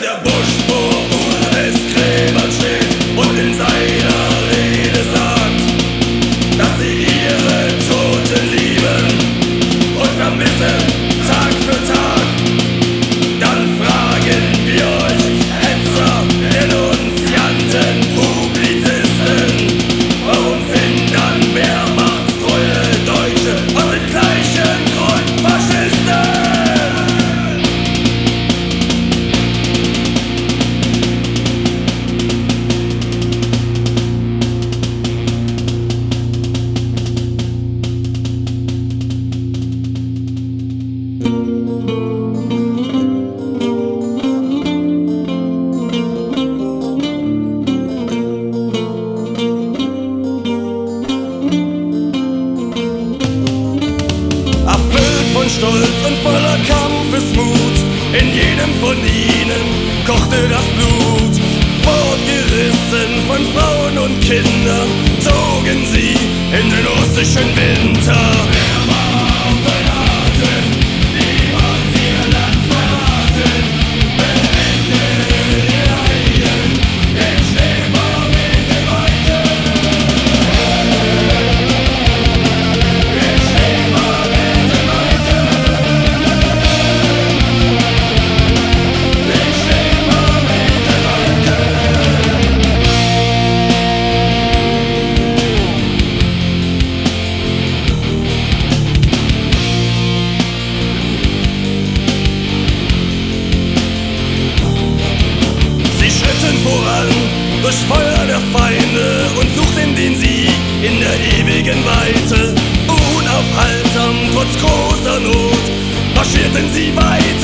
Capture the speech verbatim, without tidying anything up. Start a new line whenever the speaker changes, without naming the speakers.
der Busch vor Ulrichs Gräbern steht und in seiner Rede sagt, dass sie ihre Toten lieben und vermissen Tag für Tag. Dann fragen wir euch, Hetzer, Denunzianten, Publizisten, warum sind dann wehrmachtstreue Deutsche aus dem gleichen Grund Faschisten? Stolz und voller Kampfesmut, in jedem von ihnen kochte das Blut. Fortgerissen von Frauen und Kindern, zogen sie in den russischen Winter. Wer war verraten, niemals ihr Land verraten, beendet ihr Leiden, den Schneebaummeter weiter. Voran durch Feuer der Feinde und suchten den Sieg in der ewigen Weite. Unaufhaltsam, trotz großer Not, marschierten sie weiter.